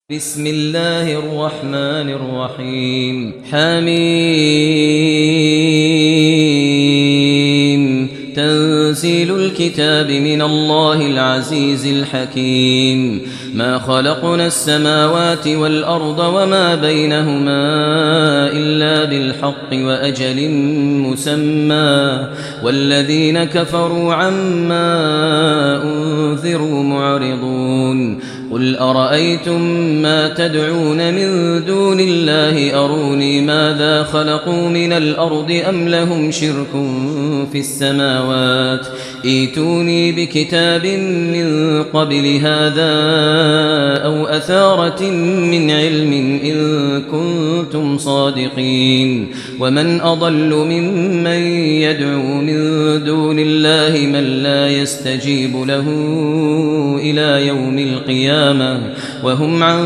بسم الله الرحمن الرحيم حميم تنزيل الكتاب من الله العزيز الحكيم ما خلقنا السماوات والأرض وما بينهما إلا بالحق وأجل مسمى والذين كفروا عما أنذروا معرضون قل أرأيتم ما تدعون من دون الله أروني ماذا خلقوا من الأرض أم لهم شرك في السماوات ائتوني بكتاب من قبل هذا أو أثارة من علم إن كنتم صادقين ومن أضل ممن يدعو من دون الله من لا يستجيب له إلى يوم القيامة وهم عن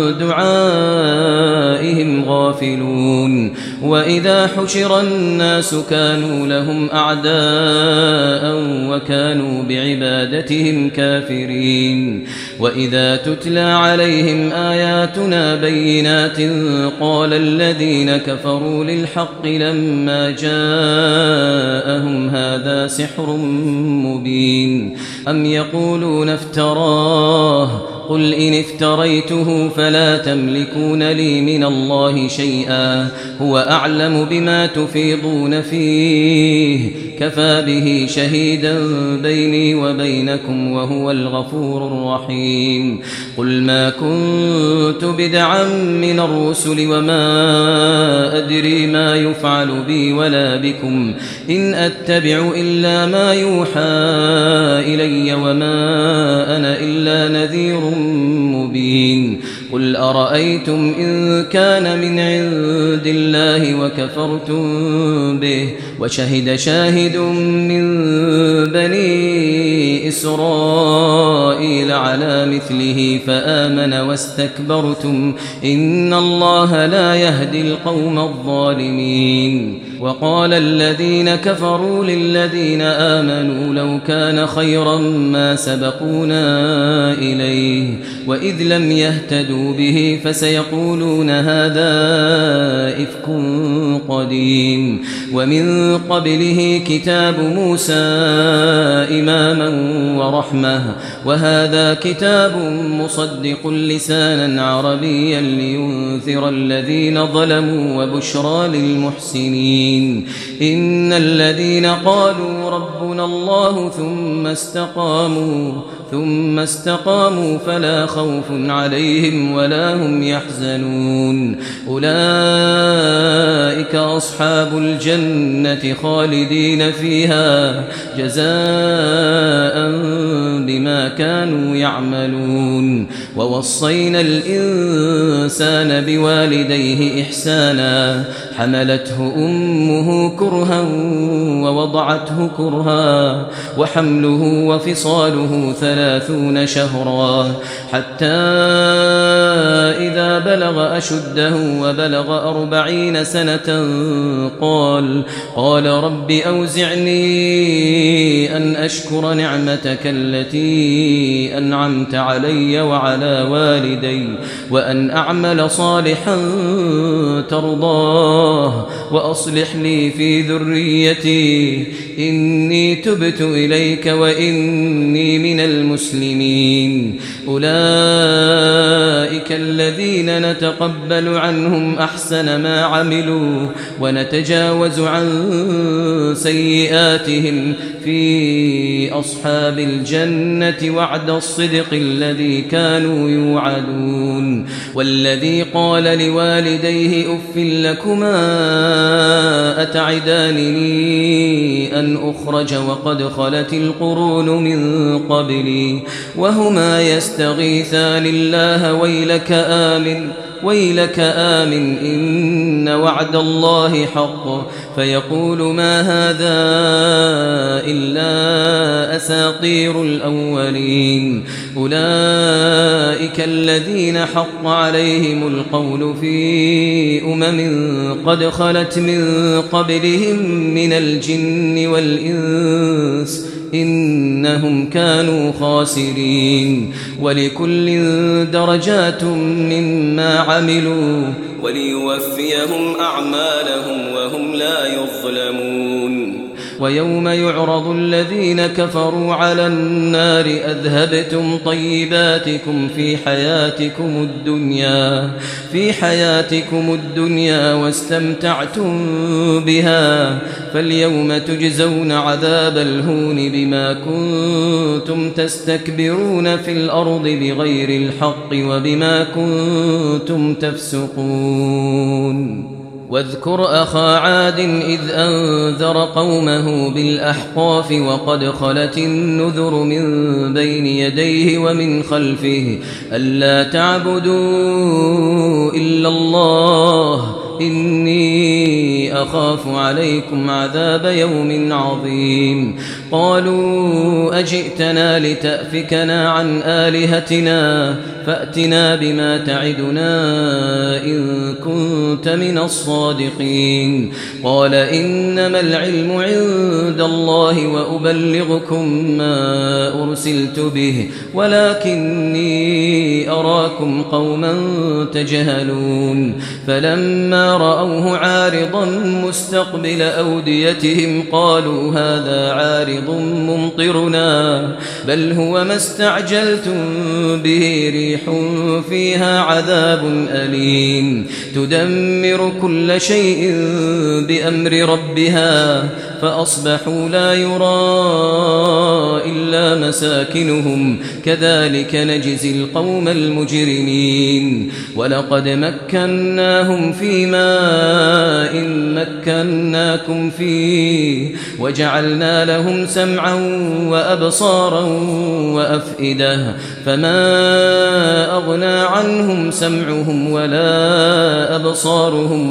دعائهم غافلون وإذا حشر الناس كانوا لهم أعداء وكانوا بعبادتهم كافرين وإذا تتلى عليهم آياتنا بينات قال الذين كفروا للحق لما جاءهم هذا سحر مبين أم يقولون افتراه قل إن افتريته فلا تملكون لي من الله شيئا هو أعلم بما تفيضون فيه كفى به شهيدا بيني وبينكم وهو الغفور الرحيم قل ما كنت بدعا من الرسل وما أدري ما يفعل بي ولا بكم إن أتبع إلا ما يوحى إلي وما أنا إلا نذير مبين قل أرأيتم إن كان من عند الله وكفرتم به وشهد شاهد من بني إسرائيل على مثله فآمن واستكبرتم إن الله لا يهدي القوم الظالمين وقال الذين كفروا للذين آمنوا لو كان خيرا ما سبقونا إليه وإذ لم يهتدوا به فسيقولون هذا إفك قديم ومن قبله كتاب موسى إماما ورحمة وهذا كتاب مصدق لسانا عربيا لينذر الذين ظلموا وبشرى للمحسنين إن الذين قالوا ربنا الله ثم استقاموا فلا خوف عليهم ولا هم يحزنون أولئك أصحاب الجنة خالدين فيها جزاء بما كانوا يعملون ووصينا الإنسان بوالديه إحسانا حملته أمه كرها ووضعته كرها وحمله وفصاله 30 شهرا حتى إذا بلغ أشده وبلغ 40 سنة قال رب أوزعني أن أشكر نعمتك التي أنعمت علي وعلى والدي وأن أعمل صالحا ترضاه وأصلح لي في ذريتي إني تبت إليك وإني من المسلمين أولئك الذين نتقبل عنهم أحسن ما عملوا ونتجاوز عن سيئاتهم في أصحاب الجنة وعد الصدق الذي كانوا يوعدون والذي قال لوالديه أف لكما أتعدانني أن أخرج وقد خلت القرون من قبلي وهما يستغيثان الله ويلك آمن إن وعد الله حق فيقول ما هذا إلا أساطير الأولين أولئك الذين حق عليهم القول في قد خلت من قبلهم من الجن والإنس إنهم كانوا خاسرين ولكل درجات مما عملوا وليوفيهم أعمالهم وهم لا يظلمون ويوم يعرض الذين كفروا على النار أذهبتم طيباتكم في حياتكم الدنيا واستمتعتم بها فاليوم تجزون عذاب الهون بما كنتم تستكبرون في الأرض بغير الحق وبما كنتم تفسقون واذكر أخا عاد إذ أنذر قومه بالأحقاف وقد خلت النذر من بين يديه ومن خلفه ألا تعبدوا إلا الله إني أخاف عليكم عذاب يوم عظيم قالوا أجئتنا لتأفكنا عن آلهتنا فأتنا بما تعدنا إن كنت من الصادقين قال إنما العلم عند الله وأبلغكم ما أرسلت به ولكني أراكم قوما تجهلون فلما رأوه عارضا مستقبل أوديتهم قالوا هذا عارض ممطرنا بل هو ما استعجلتم به ريح فيها عذاب أليم تدمر كل شيء بأمر ربها فأصبحوا لا يرى إلا مساكنهم كذلك نجزي القوم المجرمين ولقد مكناهم في ماء مكناكم فيه وجعلنا لهم سمعا وأبصارا وأفئدة فما أغنى عنهم سمعهم ولا أبصارهم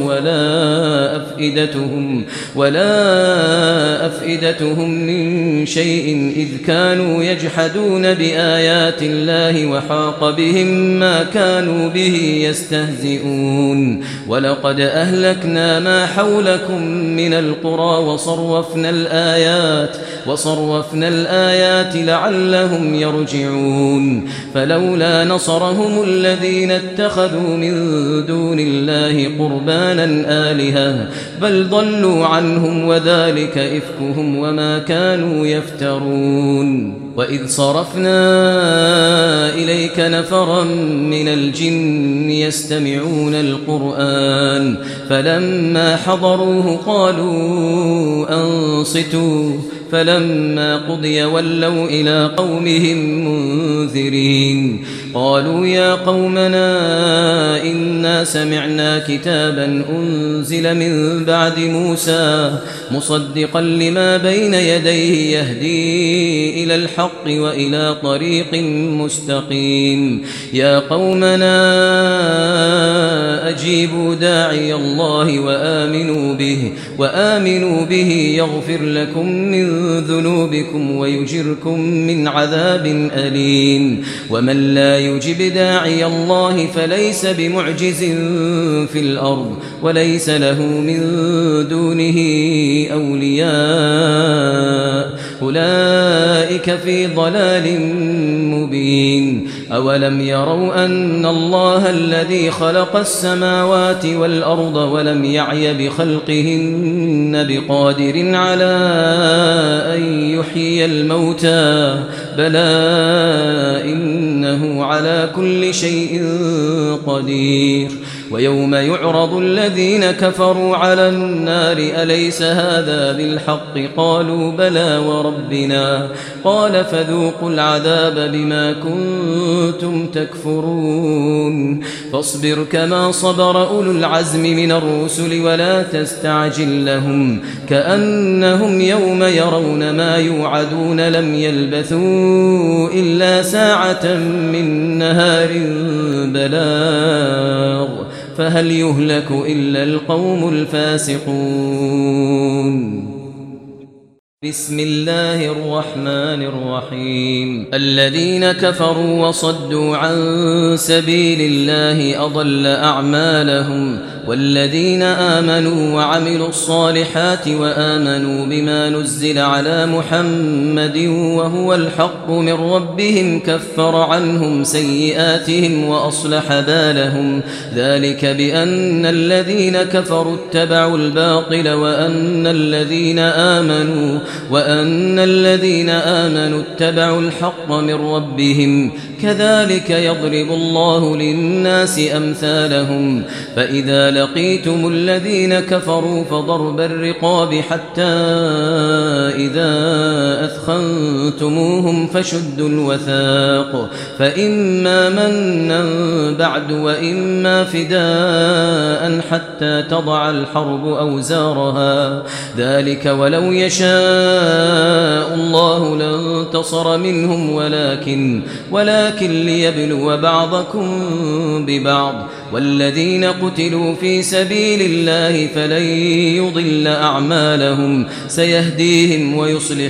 ولا أفئدتهم من شيء إذ كانوا يجحدون بآيات الله وحاق بهم ما كانوا به يستهزئون ولقد أهلكنا ما حولكم من القرى وصرفنا الآيات لعلهم يرجعون فلولا نصرهم الذين اتخذوا من دون الله قربانا آلهة بل ضلوا عنهم وذلك إفكهم وما كانوا يفترون وإذ صرفنا إليك نفرا من الجن يستمعون القرآن فلما حضروه قالوا أنصتوا فلما قضي ولوا إلى قومهم منذرين قالوا يا قومنا إنا سمعنا كتابا أنزل من بعد موسى مصدقا لما بين يديه يهدي إلى الحق وإلى طريق مستقيم يا قومنا أجيبوا داعي الله وآمنوا به يغفر لكم من ذنوبكم ويجركم من عذاب أليم ومن لا يجب داعي الله فليس بمعجز في الأرض وليس له من دونه أولياء أولئك في ضلال مبين أولم يروا أن الله الذي خلق السماوات والأرض ولم يعي بخلقهن بقادر على أن يحيي الموتى بلى إنه على كل شيء قدير ويوم يعرض الذين كفروا على النار أليس هذا بالحق قالوا بلى وربنا قال فذوقوا العذاب بما كنتم تكفرون فاصبر كما صبر أولو العزم من الرسل ولا تستعجل لهم كأنهم يوم يرون ما يوعدون لم يلبثوا إلا ساعة من نهار بلاغ فهل يهلك إلا القوم الفاسقون بسم الله الرحمن الرحيم الذين كفروا وصدوا عن سبيل الله أضل أعمالهم والذين آمنوا وعملوا الصالحات وآمنوا بما نزل على محمد وهو الحق من ربهم كفر عنهم سيئاتهم وأصلح بالهم ذلك بأن الذين كفروا اتبعوا الباطل وأن الذين آمنوا اتبعوا الحق من ربهم كذلك يضرب الله للناس أمثالهم فإذا لقيتم الذين كفروا فضرب الرقاب حتى إذا أثخنتموهم فشدوا الوثاق فإما منا بعد وإما فداء حتى تضع الحرب أوزارها ذلك ولو يشاء الله لانتصر منهم ولكن ليبلو بعضكم ببعض والذين قتلوا في سبيل الله فلن يضل أعمالهم سيهديهم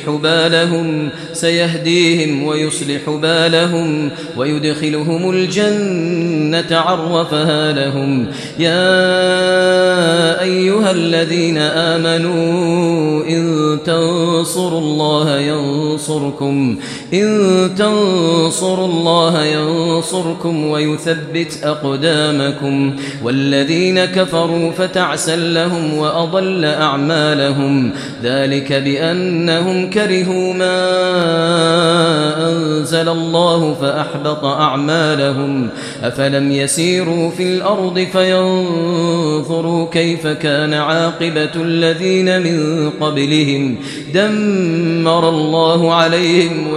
ويصلح بالهم ويدخلهم الجنة عرفها لهم يا أيها الذين آمنوا إن تنصروا الله ينصركم ويثبت أقدامكم والذين كفروا فتعسا لهم وأضل أعمالهم ذلك بأنهم كرهوا ما أنزل الله فأحبط أعمالهم أفلم يسيروا في الأرض فينظروا كيف كان عاقبة الذين من قبلهم دمر الله عليهم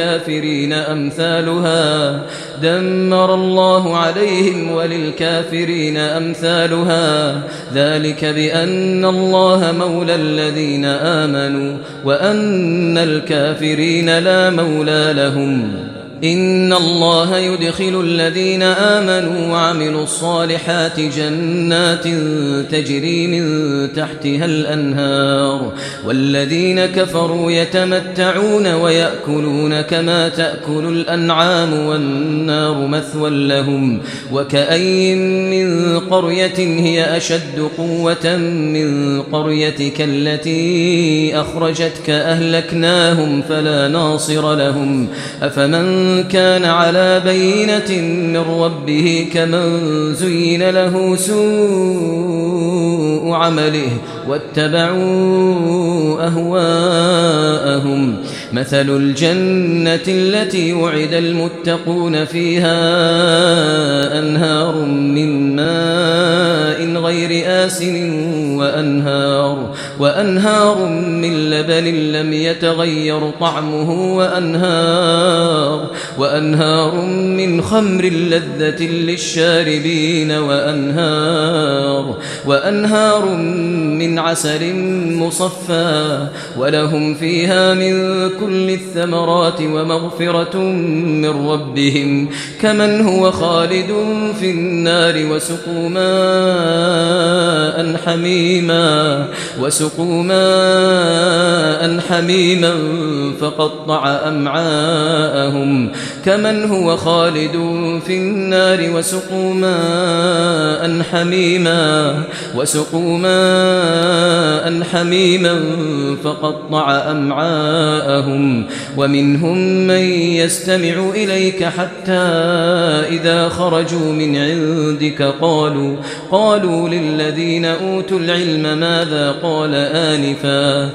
وللكافرين أمثالها ذلك بأن الله مولى الذين آمنوا وأن الكافرين لا مولى لهم إن الله يدخل الذين آمنوا وعملوا الصالحات جنات تجري من تحتها الأنهار والذين كفروا يتمتعون ويأكلون كما تأكل الأنعام والنار مثوى لهم وكأي من قرية هي أشد قوة من قريتك التي أخرجتك أهلكناهم فلا ناصر لهم أفمن كان على بينة من ربه كمن زين له سوء عمله واتبعوا أهواءهم مثل الجنة التي وعد المتقون فيها أنهار من ماء غير آسن وأنهار من لبن لم يتغير طعمه وأنهار من خمر لذة للشاربين وأنهار من عسل مصفى ولهم فيها من كل الثمرات ومغفرة من ربهم كمن هو خالد في النار وسقوا ماء حميما فقطع أمعاءهم كمن هو خالد في النار وسقوا ماء حميما فقطع أمعاءهم ومنهم من يستمع إليك حتى إذا خرجوا من عندك قالوا للذين أوتوا العلم ماذا قال آنفا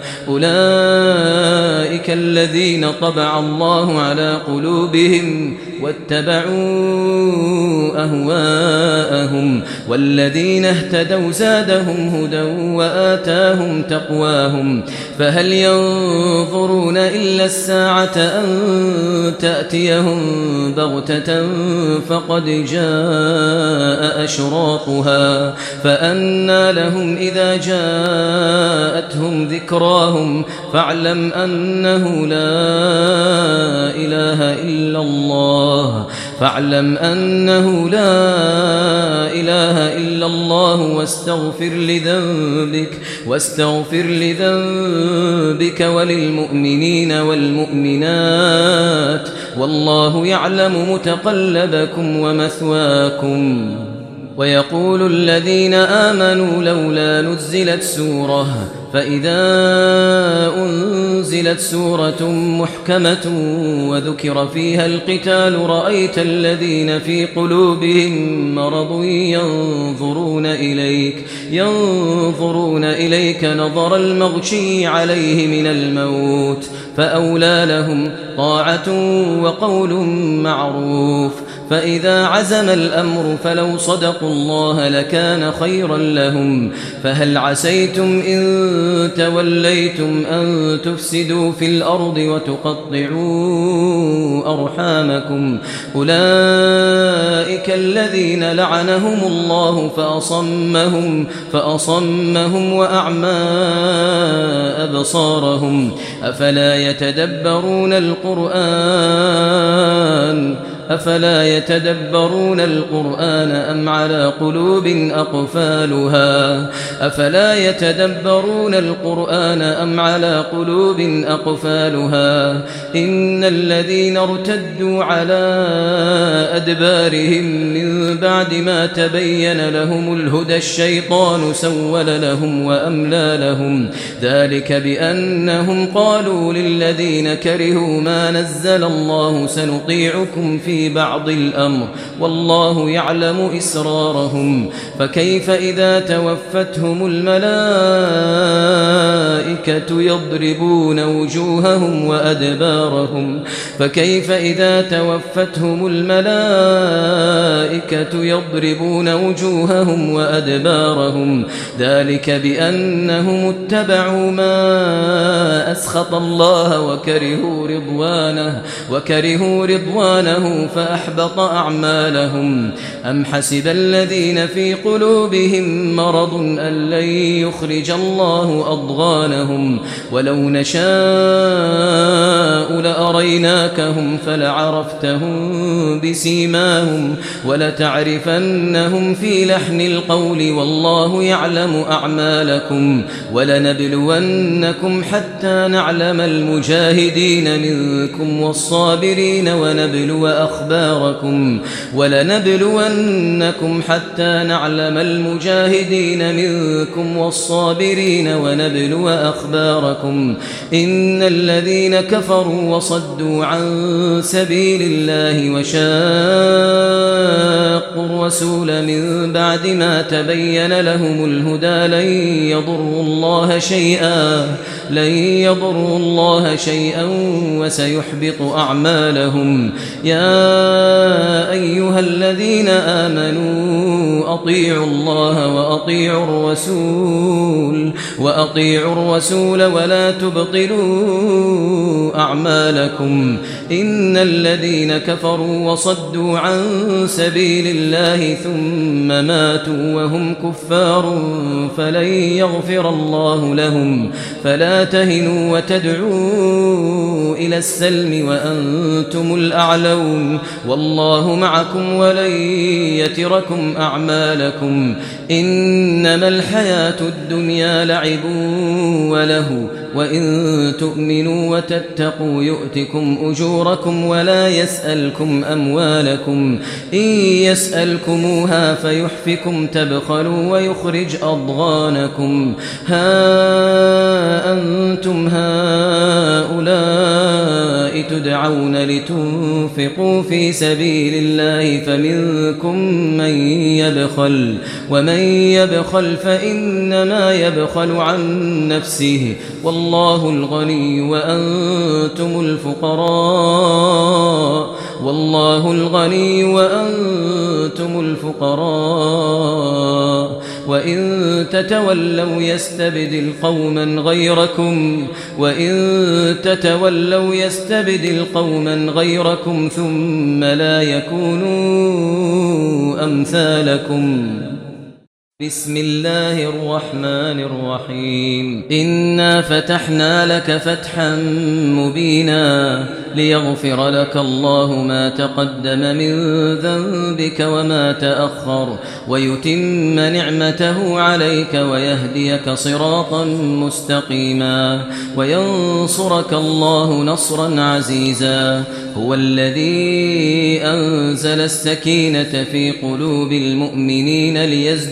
أولئك الذين طبع الله على قلوبهم واتبعوا أهواءهم والذين اهتدوا زادهم هدى وآتاهم تقواهم فهل ينظرون إلا الساعة أن تأتيهم بغتة فقد جاء أشراطها فأنى لهم إذا جاءتهم ذكراهم فاعلم أنه لا إله إلا الله واستغفر لذنبك وللمؤمنين والمؤمنات والله يعلم متقلبكم ومثواكم ويقول الذين آمنوا لولا نزلت سورة فإذا أنزلت سورة محكمة وذكر فيها القتال رأيت الذين في قلوبهم مرض ينظرون إليك نظر المغشي عليه من الموت فأولى لهم طاعة وقول معروف فإذا عزم الأمر فلو صدقوا الله لكان خيرا لهم فهل عسيتم إن توليتم أن تفسدوا في الأرض وتقطعوا أرحامكم أولئك الذين لعنهم الله فأصمهم وأعمى أبصارهم أفلا يتدبرون القرآن أم على قلوب أقفالها إن الذين ارتدوا على أدبارهم من بعد ما تبين لهم الهدى الشيطان سول لهم وأملى لهم ذلك بأنهم قالوا للذين كرهوا ما نزل الله سنطيعكم في بعض الأمر والله يعلم إسرارهم فكيف إذا توفتهم الملائكة يضربون وجوههم وأدبارهم ذلك بأنهم اتبعوا ما أسخط الله وكرهوا رضوانه فأحبط أعمالهم أم حسب الذين في قلوبهم مرض أن لن يخرج الله أضغانهم ولو نشاء لأريناكهم فلعرفتهم بسيماهم ولتعرفنهم في لحن القول والله يعلم أعمالكم ولنبلونكم حتى نعلم المجاهدين منكم والصابرين ونبلو أخباركم إن الذين كفروا وصدوا عن سبيل الله وشاقوا الرسول من بعد ما تبين لهم الهدى لن يضروا الله شيئا وسيحبط أعمالهم يا أيها الذين آمنوا أطيعوا الله وأطيعوا الرسول ولا تبطلوا أعمالكم إن الذين كفروا وصدوا عن سبيل الله ثم ماتوا وهم كفار فلن يغفر الله لهم فلا تهنوا وتدعوا إلى السلم وأنتم الأعلون والله معكم ولن يتركم أعمالكم إنما الحياة الدنيا لعب وله وإن تؤمنوا وتتقوا يؤتكم أجوركم ولا يسألكم أموالكم إن يسألكموها فيحفكم تبخلوا ويخرج أضغانكم ها أنتم هؤلاء تدعون لتنفقوا في سبيل الله فمنكم من يبخل ومن يبخل فإنما يبخل عن نفسه والله الغني وأنتم الفقراء وإن تتولوا يستبدل قوما غيركم ثم لا يكونوا أمثالكم بسم الله الرحمن الرحيم إنا فتحنا لك فتحا مبينا ليغفر لك الله ما تقدم من ذنبك وما تأخر ويتم نعمته عليك ويهديك صراطا مستقيما وينصرك الله نصرا عزيزا. هو الذي أنزل السكينة في قلوب المؤمنين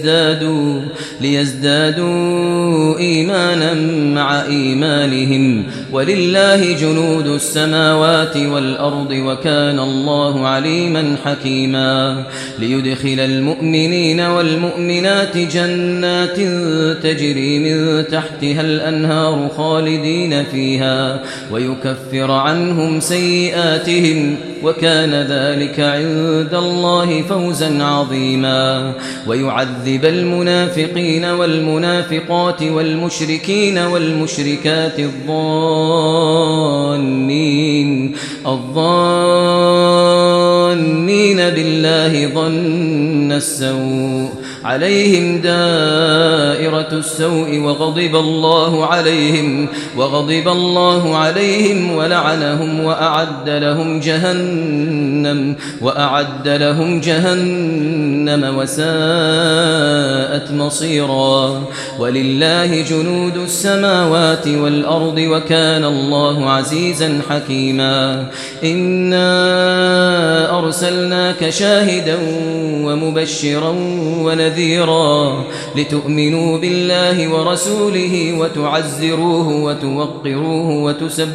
ليزدادوا إيمانا مع إيمانهم ولله جنود السماوات والأرض وكان الله عليما حكيما. ليدخل المؤمنين والمؤمنات جنات تجري من تحتها الأنهار خالدين فيها ويكفر عنهم سيئاتهم وكان ذلك عند الله فوزا عظيما. ويعذب المنافقين والمنافقات والمشركين والمشركات الظانين بالله ظن السوء عليهم دائرة السوء وغضب الله عليهم ولعنهم وأعد لهم جهنم وساءت مصيرا. ولله جنود السماوات والأرض وكان الله عزيزا حكيما. إنا أرسلناك شاهدا ومبشرا ونذيرا لتؤمنوا بالله ورسوله وتعزروه وتوقروه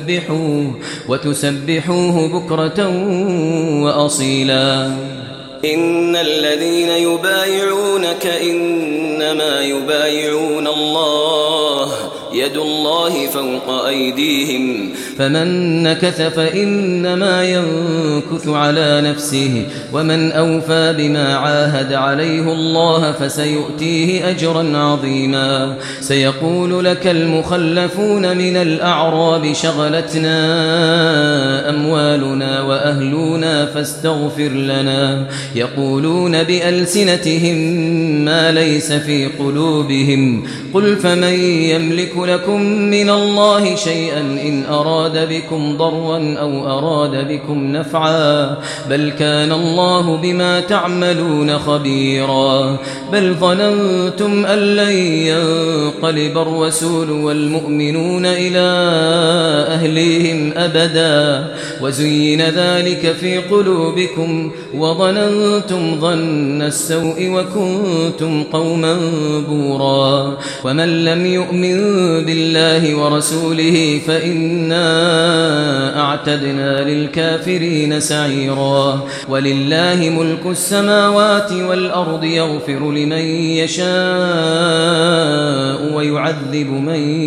وتسبحوه بكرة وأصيلا. إن الذين يبايعونك إنما يبايعون الله يد الله فوق أيديهم فمن نكث فإنما ينكث على نفسه ومن أوفى بما عاهد عليه الله فسيؤتيه أجرا عظيما. سيقول لك المخلفون من الأعراب شغلتنا أموالنا وأهلنا فاستغفر لنا يقولون بألسنتهم ما ليس في قلوبهم قل فمن يملك لكم من الله شيئا إن أراد بكم ضرا أو أراد بكم نفعا بل كان الله بما تعملون خبيرا. بل ظننتم أن لن ينقلب الرسول والمؤمنون إلى أهليهم أبدا وزين ذلك في قلوبكم وظننتم ظن السوء وكنتم قوما بورا. ومن لم يؤمن بالله ورسوله فإنا أعتدنا للكافرين سعيرا. ولله ملك السماوات والأرض يغفر لمن يشاء ويعذب من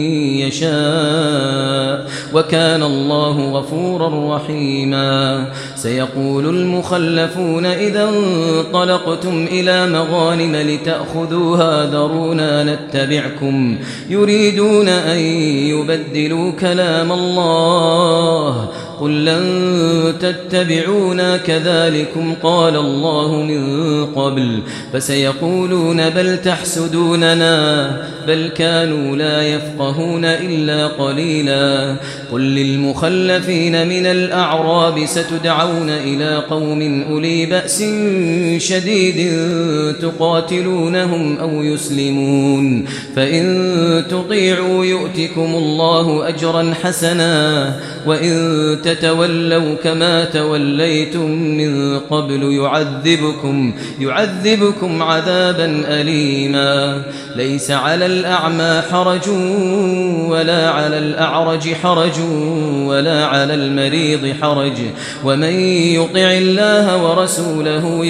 يشاء وكان الله غفورا رحيما. سيقول المخلفون إذا انطلقتم إلى مغانم لتأخذوها ذرونا نتبعكم يريدون أن يبدلوا كلام الله قل لن تتبعونا كذلكم قال الله من قبل فسيقولون بل تحسدوننا بل كانوا لا يفقهون إلا قليلا. قل للمخلفين من الأعراب ستدعون إلى قوم أولي بأس شديد تقاتلونهم أو يسلمون فإن تطيعوا يؤتكم الله أجرا حسنا وإن تتولوا كما توليتم من قبل يعذبكم عذابا أليما. ليس على الأعمى حرج ولا على الأعرج حرج ولا على المريض حرج ومن يطع الله ورسوله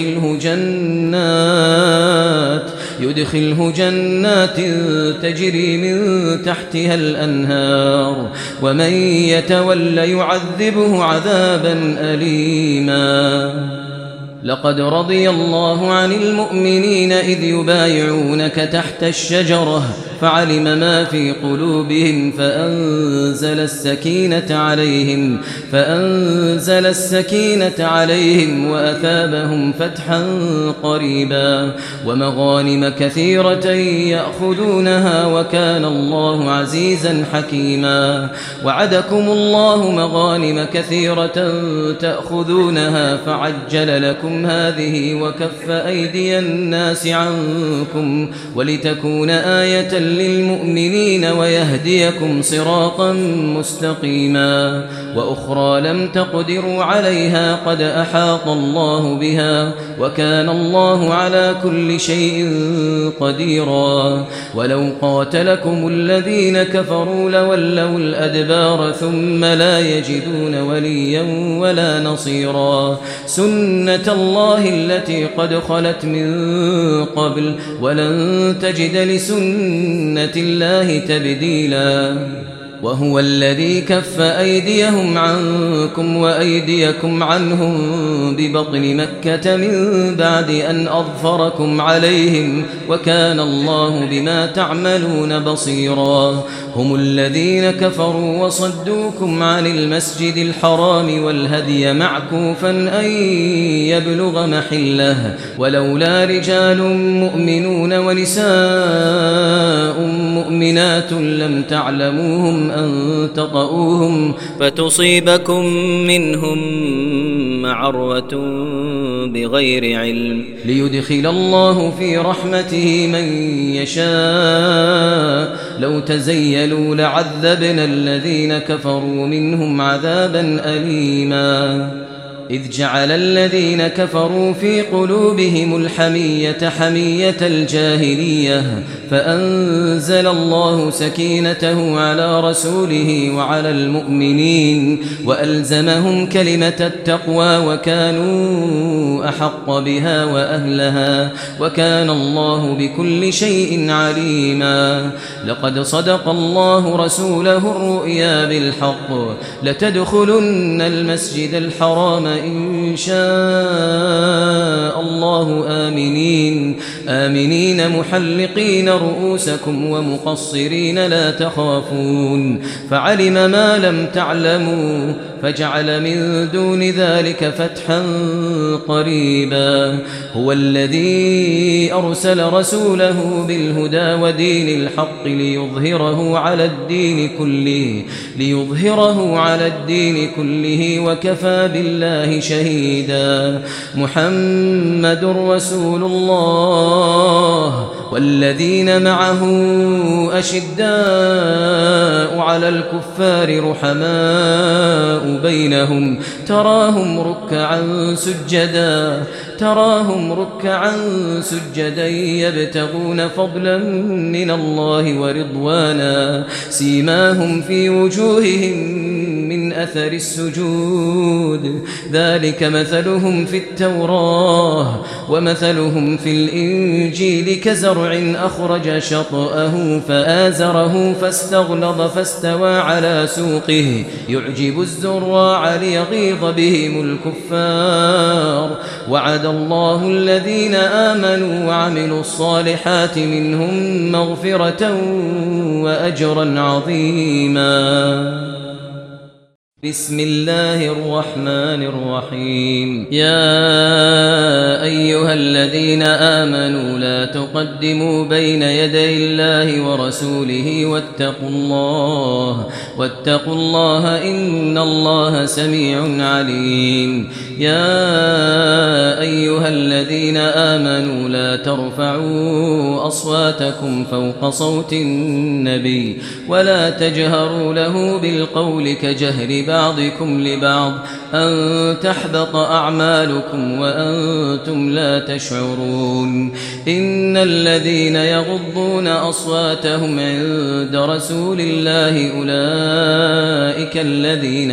يدخله جنات تجري من تحتها الأنهار ومن يتولى يعذبه عذابا أليما. لقد رضي الله عن المؤمنين إذ يبايعونك تحت الشجرة فعلم ما في قلوبهم فأنزل السكينة عليهم وأثابهم فتحا قريبا ومغانم كثيرة يأخذونها وكان الله عزيزا حكيما. وعدكم الله مغانم كثيرة تأخذونها فعجل لكم هذه وكف أيدي الناس عنكم ولتكون آية للمؤمنين ويهديكم صراطا مستقيما. وأخرى لم تقدروا عليها قد أحاط الله بها وكان الله على كل شيء قديرا. ولو قاتلكم الذين كفروا لولوا الأدبار ثم لا يجدون وليا ولا نصيرا. سنة الله التي قد خلت من قبل ولن تجد لسنة الله تبديلا. وهو الذي كف أيديهم عنكم وأيديكم عنهم ببطن مكة من بعد أن أظفركم عليهم وكان الله بما تعملون بصيرا. هم الذين كفروا وصدوكم عن المسجد الحرام والهدي معكوفا أن يبلغ محله ولولا رجال مؤمنون ونساء مؤمنات لم تعلموهم أن تطؤوهم فتصيبكم منهم معرة بغير علم ليدخل الله في رحمته من يشاء. لو تزيلوا لعذبنا الذين كفروا منهم عذابا أليما. إذ جعل الذين كفروا في قلوبهم الحمية حمية الجاهلية فأنزل الله سكينته على رسوله وعلى المؤمنين وألزمهم كلمة التقوى وكانوا أحق بها وأهلها وكان الله بكل شيء عليما. لقد صدق الله رسوله الرؤيا بالحق لتدخلن المسجد الحرام إن شاء الله آمنين محلقين رؤوسكم ومقصرين لا تخافون فعلم ما لم تعلموا فجعل من دون ذلك فتحا قريبا. هو الذي أرسل رسوله بالهدى ودين الحق ليظهره على الدين كله وكفى بالله شهيدا. محمد رسول الله والذين معه أشداء على الكفار رحماء بينهم تراهم ركعا سجدا يبتغون فضلا من الله ورضوانا سيماهم في وجوههم من أثر السجود ذلك مثلهم في التوراة ومثلهم في الإنجيل كزرع أخرج شطأه فآزره فاستغلظ فاستوى على سوقه يعجب الزراع ليغيظ بهم الكفار. وعد الله الذين آمنوا وعملوا الصالحات منهم مغفرة وأجرا عظيما. بسم الله الرحمن الرحيم. يا أيها الذين آمنوا لا تقدموا بين يدي الله ورسوله واتقوا الله إن الله سميع عليم. يا أيها الذين آمنوا لا ترفعوا أصواتكم فوق صوت النبي ولا تجهروا له بالقول كجهر بعضكم لبعض أن تحبط أعمالكم وأنتم لا تشعرون. إن الذين يغضون أصواتهم عند رسول الله أولئك الذين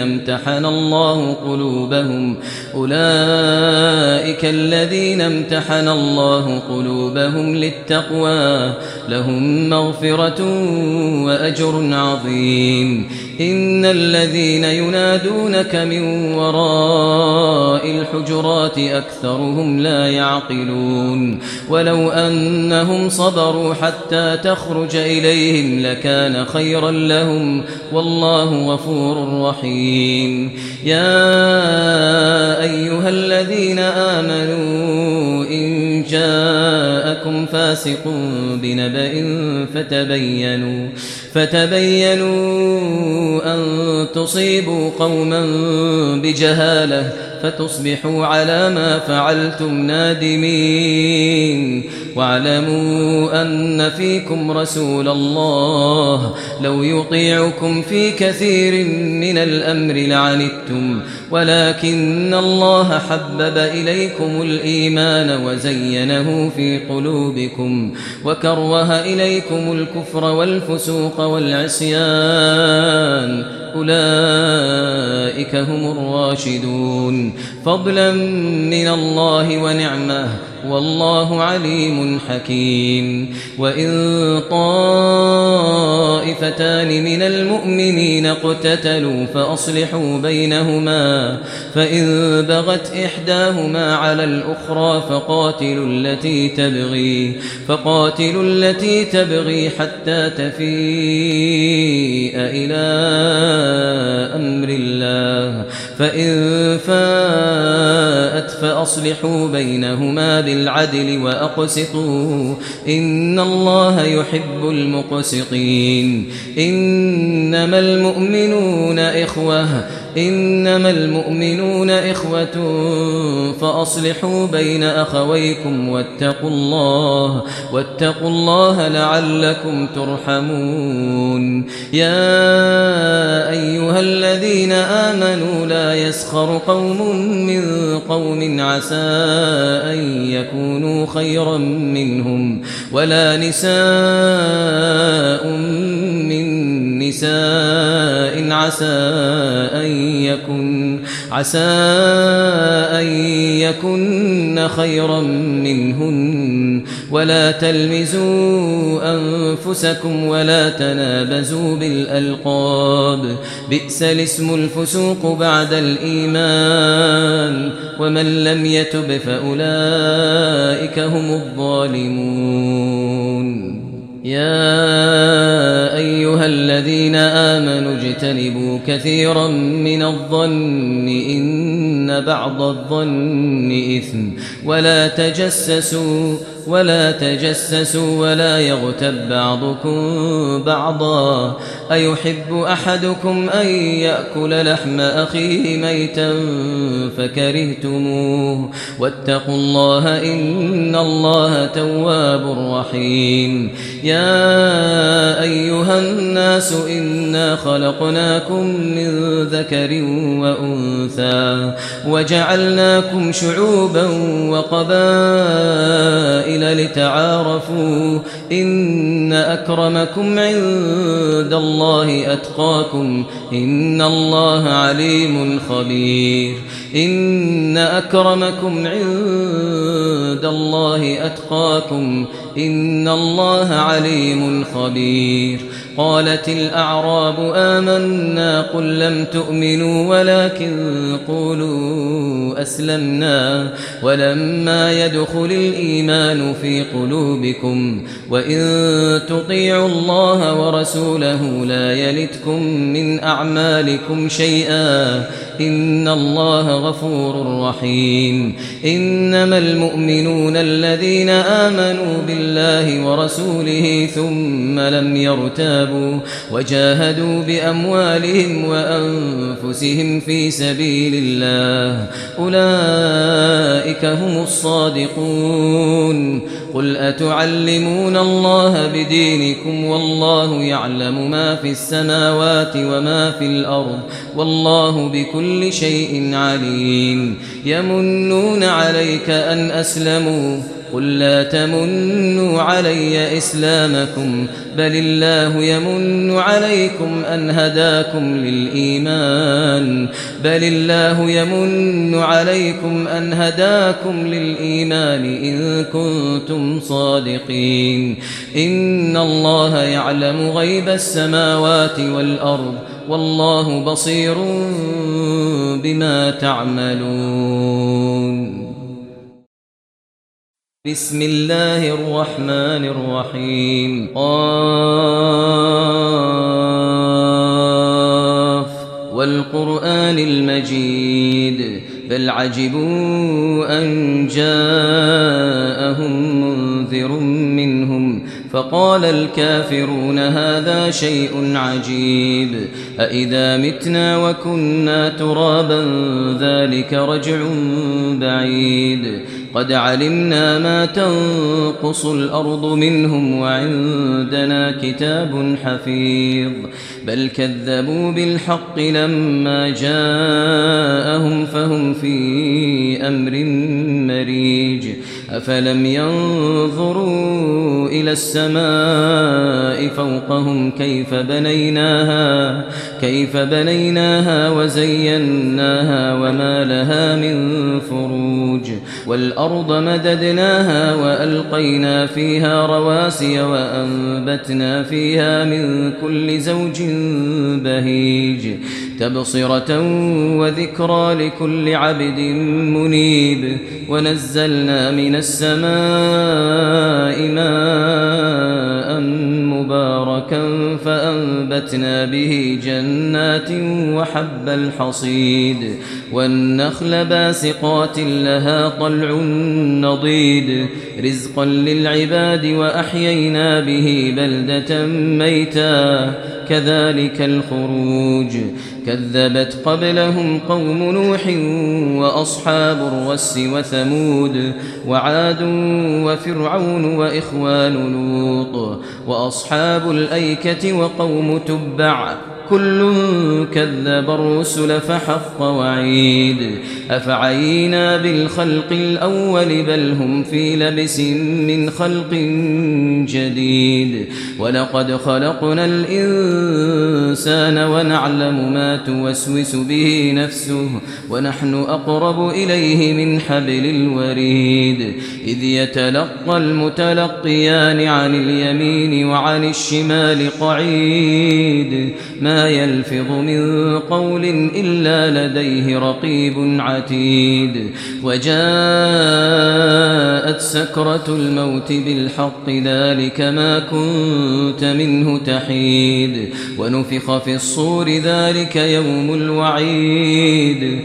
امتحن الله قلوبهم للتقوى لهم مغفرة وأجر عظيم. إن الذين ينادونك من وراء الحجرات أكثرهم لا يعقلون ولو أنهم صبروا حتى تخرج إليهم لكان خيرا لهم والله غفور رحيم يا أيها الذين آمنوا إن جاءكم فاسق بنبأ فتبينوا أن تصيبوا قوما بجهالة فتصبحوا على ما فعلتم نادمين واعلموا أن فيكم رسول الله لو يطيعكم في كثير من الأمر لعنتم ولكن الله حبب إليكم الإيمان وزينه في قلوبكم وكره إليكم الكفر والفسوق والعصيان أولئك هم الراشدون فضلا من الله ونعمه والله عليم حكيم وإن طائفتان من المؤمنين اقتتلوا فأصلحوا بينهما فإن بغت إحداهما على الأخرى فقاتلوا التي تبغي حتى تفيء إلى أمر الله فإن فاءت فأصلحوا بينهما بالعدل وأقسطوا إن الله يحب المقسطين إنما المؤمنون إخوة فأصلحوا بين أخويكم واتقوا الله لعلكم ترحمون يا أيها الذين آمنوا لا يسخر قوم من قوم عسى أن يكونوا خيرا منهم ولا نساء من نساء عسى أن يكن خيرا منهن ولا تلمزوا أنفسكم ولا تنابزوا بالألقاب بئس الاسم الفسوق بعد الإيمان ومن لم يتب فأولئك هم الظالمون يا أيها الذين آمنوا اجتنبوا كثيرا من الظن إن بعض الظن إثم ولا تجسسوا ولا يغتب بعضكم بعضا أيحب أحدكم أن يأكل لحم أخيه ميتا فكرهتموه واتقوا الله إن الله تواب رحيم يا أيها الناس إنا خلقناكم من ذكر وأنثى وجعلناكم شعوبا وقبائل لتعارفوا إن أكرمكم عند الله أتقاكم إن الله عليم خبير إن أكرمكم عند الله أتقاكم إن الله عليم خبير قالت الأعراب آمنا قل لم تؤمنوا ولكن قولوا أسلمنا ولما يدخل الإيمان في قلوبكم وإن تطيعوا الله ورسوله لا يلتكم من أعمالكم شيئا إن الله غفور رحيم إنما المؤمنون الذين آمنوا بالله ورسوله ثم لم يرتابوا وجاهدوا بأموالهم وأنفسهم في سبيل الله أولئك هم الصادقون قل أتعلمون الله بدينكم والله يعلم ما في السماوات وما في الأرض والله بكل شيء عليم يمنون عليك أن أسلموا قل لا تمنوا علي إسلامكم بل الله يمن عليكم أن هداكم للإيمان إن كنتم صادقين إن الله يعلم غيب السماوات والأرض والله بصير بما تعملون. بسم الله الرحمن الرحيم. قاف والقرآن المجيد بل عجبوا أن جاءهم منذر منهم فقال الكافرون هذا شيء عجيب أإذا متنا وكنا ترابا ذلك رجع بعيد قد علمنا ما تنقص الأرض منهم وعندنا كتاب حفيظ بل كذبوا بالحق لما جاءهم فهم في أمر مريج أفلم ينظروا إلى السماء فوقهم كيف بنيناها وزيناها وما لها من فروج والأرض مددناها وألقينا فيها رواسي وأنبتنا فيها من كل زوج بهيج تبصرة وذكرى لكل عبد منيب ونزلنا من السماء ماء مباركا فأنبتنا به جنات وحب الحصيد والنخل باسقات لها طلع نضيد رزقا للعباد وأحيينا به بلدة ميتا كذلك الخروج كذبت قبلهم قوم نوح وأصحاب الرس وثمود وعاد وفرعون وإخوان لوط وأصحاب الأيكة وقوم تبع كل كذب الرسل فحق وعيد أفعينا بالخلق الأول بل هم في لبس من خلق جديد ولقد خلقنا الإنسان ونعلم ما توسوس به نفسه ونحن أقرب إليه من حبل الوريد إذ يتلقى المتلقيان عن اليمين وعن الشمال قعيد ما يلفظ من قول إلا لديه رقيب عتيد وجاءت سكرة الموت بالحق ذلك ما كنت منه تحيد ونفخ في الصور ذلك يوم الوعيد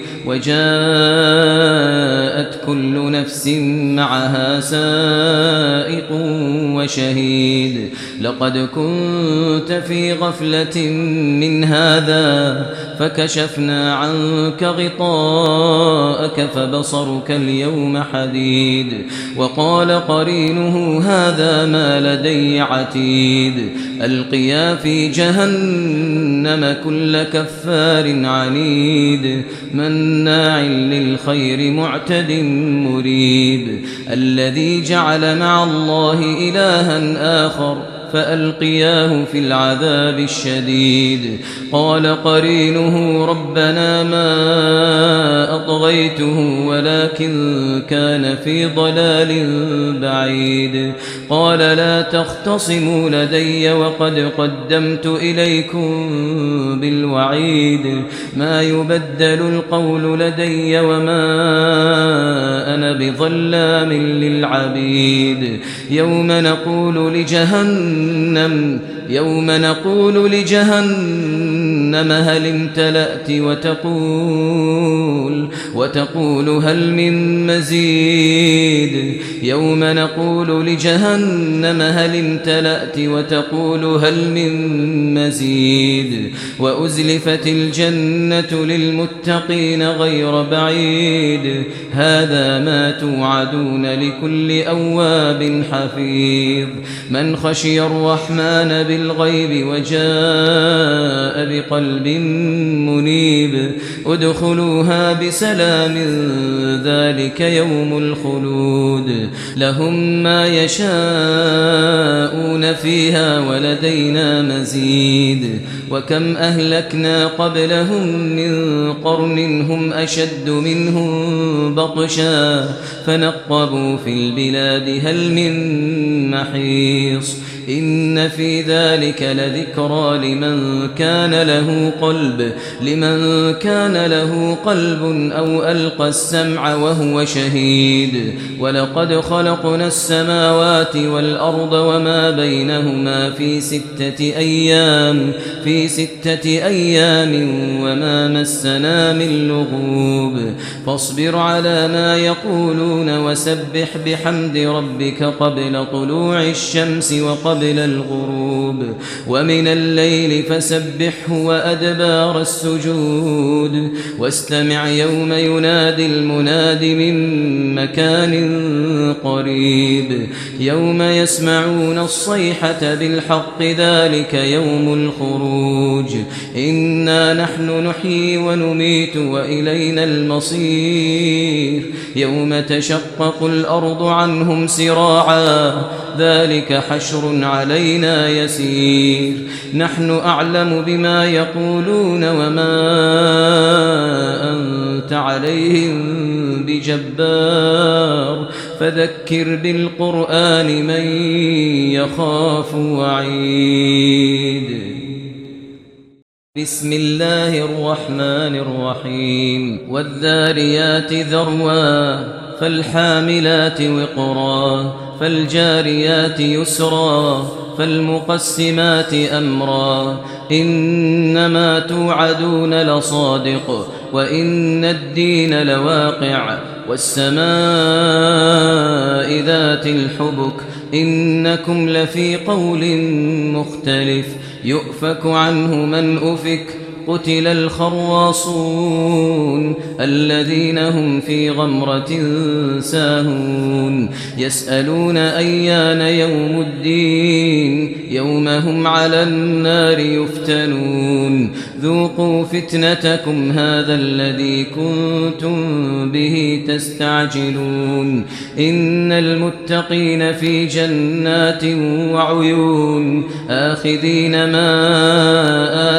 وجاءت كل نفس معها سائق وشهيد لقد كنت في غفلة من هذا فكشفنا عنك غطاءك فبصرك اليوم حديد وقال قرينه هذا ما لدي عتيد ألقيا في جهنم كل كفار عنيد مناع للخير معتد مريب الذي جعل مع الله إلها آخر فألقياه في العذاب الشديد قال قرينه ربنا ما أطغيته ولكن كان في ضلال بعيد قال لا تختصموا لدي وقد قدمت إليكم بالوعيد ما يبدل القول لدي وما أنا بظلام للعبيد يوم نقول لجهنم هل امتلأت وتقول هل من مزيد يوم نقول لجهنم هل امتلأت وتقول هل من مزيد وأزلفت الجنة للمتقين غير بعيد هذا ما توعدون لكل أواب حفيظ من خشي الرحمن بالغيب وجاء بقلب منيب ادخلوها بسلام ذلك يوم الخلود لهم ما يشاءون فيها ولدينا مزيد وكم أهلكنا قبلهم من قرن هم أشد منهم بطشا فنقبوا في البلاد هل من محيص إن في ذلك لذكرى لمن كان له قلب أو ألقى السمع وهو شهيد ولقد خلقنا السماوات والأرض وما بينهما في 6 أيام وما مسنا من لغوب فاصبر على ما يقولون وسبح بحمد ربك قبل طلوع الشمس وقبل الغروب ومن الليل فسبحه وأدبار السجود واستمع يوم ينادي المناد من مكان قريب يوم يسمعون الصيحة بالحق ذلك يوم الخروج إنا نحن نحيي ونميت وإلينا المصير يوم تشقق الأرض عنهم سراعا ذلك حشر علينا يسير نحن أعلم بما يقولون وما أنت عليهم بجبار فذكر بالقرآن من يخاف وعيد بسم الله الرحمن الرحيم والذاريات ذروا فالحاملات وقرا فالجاريات يسرا فالمقسمات أمرا إنما توعدون لصادق وإن الدين لواقع والسماء ذات الحبك إنكم لفي قول مختلف يؤفك عنه من أفك قتل الخراصون الذين هم في غمرة ساهون يسألون أيان يوم الدين يوم هم على النار يفتنون ذوقوا فتنتكم هذا الذي كنتم به تستعجلون إن المتقين في جنات وعيون آخذين ما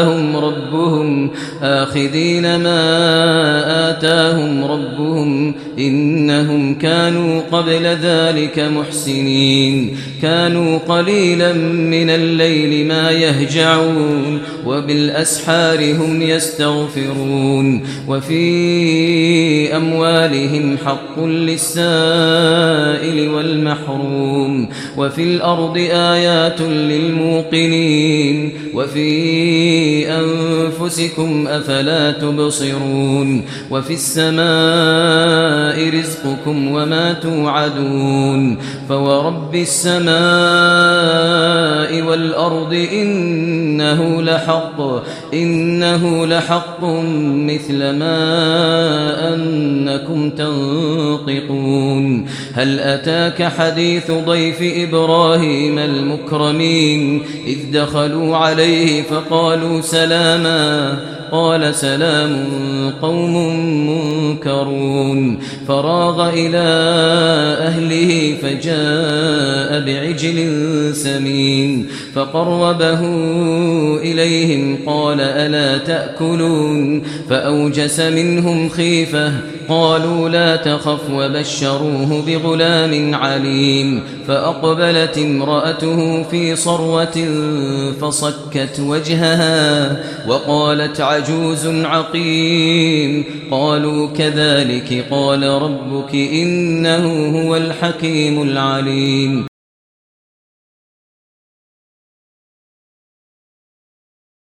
آتاهم ربهم إنهم كانوا قبل ذلك محسنين كانوا قليلا من الليل ما يهجعون وبالأسحار هم يستغفرون وفي أموالهم حق للسائل والمحروم وفي الأرض آيات للموقنين وفي أنفسكم أفلا تبصرون وفي السماء رزقكم وما توعدون فورب السماء والأرض إنه لحق مثل ما أنكم تنطقون هل أتاك حديث ضيف إبراهيم المكرمين إذ دخلوا عليه فقالوا سلاما قال سلام قوم منكرون فراغ إلى أهله فجاء بعجل سمين فقربه إليهم قال ألا تأكلون فأوجس منهم خيفة قالوا لا تخف وبشروه بغلام عليم فأقبلت امرأته في صروة فصكت وجهها وقالت عجوز عقيم قالوا كذلك قال ربك إنه هو الحكيم العليم